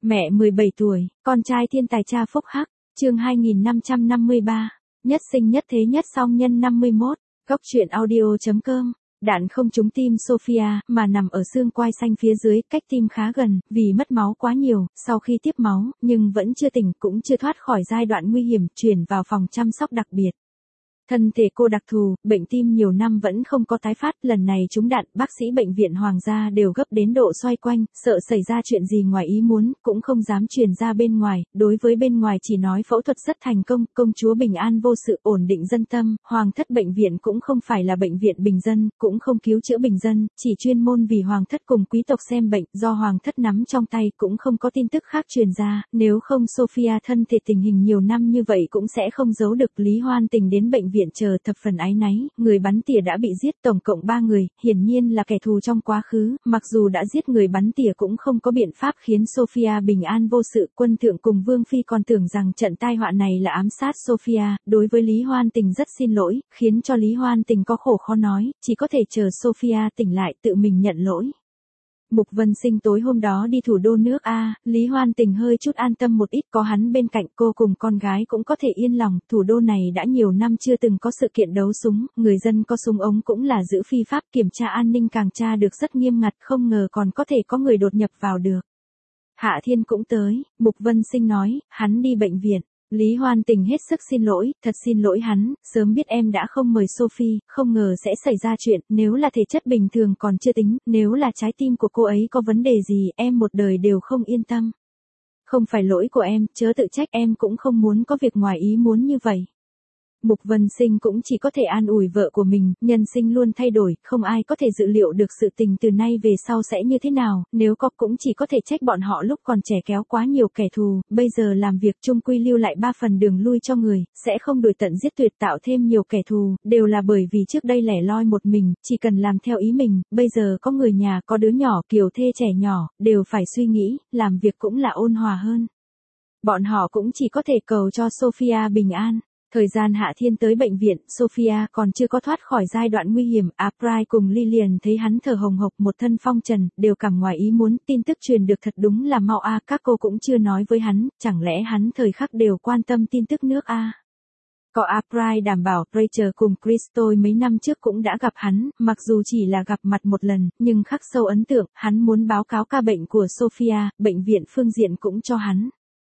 Mẹ 17 tuổi, con trai thiên tài cha phúc hắc, chương 2553, nhất sinh nhất thế nhất song nhân 51, góc truyện audio.com. Đạn không trúng tim Sophia, mà nằm ở xương quai xanh phía dưới, cách tim khá gần, vì mất máu quá nhiều, sau khi tiếp máu, nhưng vẫn chưa tỉnh, cũng chưa thoát khỏi giai đoạn nguy hiểm, chuyển vào phòng chăm sóc đặc biệt. Thân thể cô đặc thù, bệnh tim nhiều năm vẫn không có tái phát, lần này trúng đạn, bác sĩ bệnh viện Hoàng gia đều gấp đến độ xoay quanh, sợ xảy ra chuyện gì ngoài ý muốn, cũng không dám truyền ra bên ngoài, đối với bên ngoài chỉ nói phẫu thuật rất thành công, công chúa bình an vô sự, ổn định dân tâm, hoàng thất bệnh viện cũng không phải là bệnh viện bình dân, cũng không cứu chữa bình dân, chỉ chuyên môn vì hoàng thất cùng quý tộc xem bệnh, do hoàng thất nắm trong tay, cũng không có tin tức khác truyền ra, nếu không Sophia thân thể tình hình nhiều năm như vậy cũng sẽ không giấu được. Lý Hoan Tình đến bệnh viện chờ thập phần áy náy, người bắn tỉa đã bị giết, tổng cộng 3 người, hiển nhiên là kẻ thù trong quá khứ, mặc dù đã giết người bắn tỉa cũng không có biện pháp khiến Sophia bình an vô sự, quân thượng cùng Vương Phi còn tưởng rằng trận tai họa này là ám sát Sophia, đối với Lý Hoan Tình rất xin lỗi, khiến cho Lý Hoan Tình có khổ khó nói, chỉ có thể chờ Sophia tỉnh lại tự mình nhận lỗi. Mục Vân Sinh tối hôm đó đi thủ đô nước A, Lý Hoan Tình hơi chút an tâm một ít, có hắn bên cạnh cô cùng con gái cũng có thể yên lòng, thủ đô này đã nhiều năm chưa từng có sự kiện đấu súng, người dân có súng ống cũng là giữ phi pháp, kiểm tra an ninh càng tra được rất nghiêm ngặt, không ngờ còn có thể có người đột nhập vào được. Hạ Thiên cũng tới, Mục Vân Sinh nói, hắn đi bệnh viện. Lý Hoan Tình hết sức xin lỗi, thật xin lỗi hắn, sớm biết em đã không mời Sophie, không ngờ sẽ xảy ra chuyện, nếu là thể chất bình thường còn chưa tính, nếu là trái tim của cô ấy có vấn đề gì, em một đời đều không yên tâm. Không phải lỗi của em, chớ tự trách, em cũng không muốn có việc ngoài ý muốn như vậy. Mục Vân Sinh cũng chỉ có thể an ủi vợ của mình, nhân sinh luôn thay đổi, không ai có thể dự liệu được sự tình từ nay về sau sẽ như thế nào, nếu có cũng chỉ có thể trách bọn họ lúc còn trẻ kéo quá nhiều kẻ thù, bây giờ làm việc chung quy lưu lại 3 phần đường lui cho người, sẽ không đuổi tận giết tuyệt tạo thêm nhiều kẻ thù, đều là bởi vì trước đây lẻ loi một mình, chỉ cần làm theo ý mình, bây giờ có người nhà, có đứa nhỏ, kiều thê trẻ nhỏ, đều phải suy nghĩ, làm việc cũng là ôn hòa hơn. Bọn họ cũng chỉ có thể cầu cho Sophia bình an. Thời gian Hạ Thiên tới bệnh viện, Sophia còn chưa có thoát khỏi giai đoạn nguy hiểm, April cùng Lillian thấy hắn thở hồng hộc một thân phong trần, đều cảm ngoài ý muốn, tin tức truyền được thật đúng là mau a, các cô cũng chưa nói với hắn, chẳng lẽ hắn thời khắc đều quan tâm tin tức nước a. Có April đảm bảo, Rachel cùng Christophe mấy năm trước cũng đã gặp hắn, mặc dù chỉ là gặp mặt một lần, nhưng khắc sâu ấn tượng, hắn muốn báo cáo ca bệnh của Sophia, bệnh viện phương diện cũng cho hắn.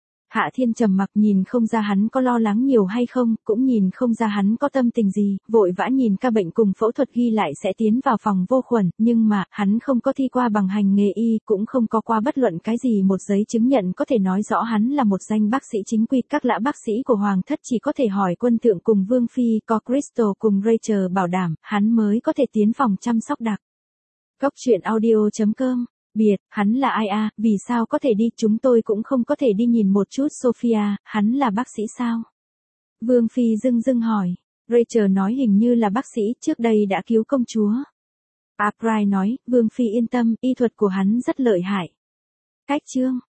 Hạ Thiên trầm mặc, nhìn không ra hắn có lo lắng nhiều hay không, cũng nhìn không ra hắn có tâm tình gì, vội vã nhìn ca bệnh cùng phẫu thuật ghi lại sẽ tiến vào phòng vô khuẩn, nhưng mà, hắn không có thi qua bằng hành nghề y, cũng không có qua bất luận cái gì một giấy chứng nhận có thể nói rõ hắn là một danh bác sĩ chính quy, các lã bác sĩ của Hoàng thất chỉ có thể hỏi quân thượng cùng Vương Phi, có Crystal cùng Rachel bảo đảm, hắn mới có thể tiến phòng chăm sóc đặc. Góc truyện audio.com. Biệt, hắn là ai a, vì sao có thể đi, chúng tôi cũng không có thể đi nhìn một chút Sophia, hắn là bác sĩ sao? Vương Phi dưng dưng hỏi, Rachel nói hình như là bác sĩ, trước đây đã cứu công chúa. April nói, Vương Phi yên tâm, y thuật của hắn rất lợi hại. Cách chương.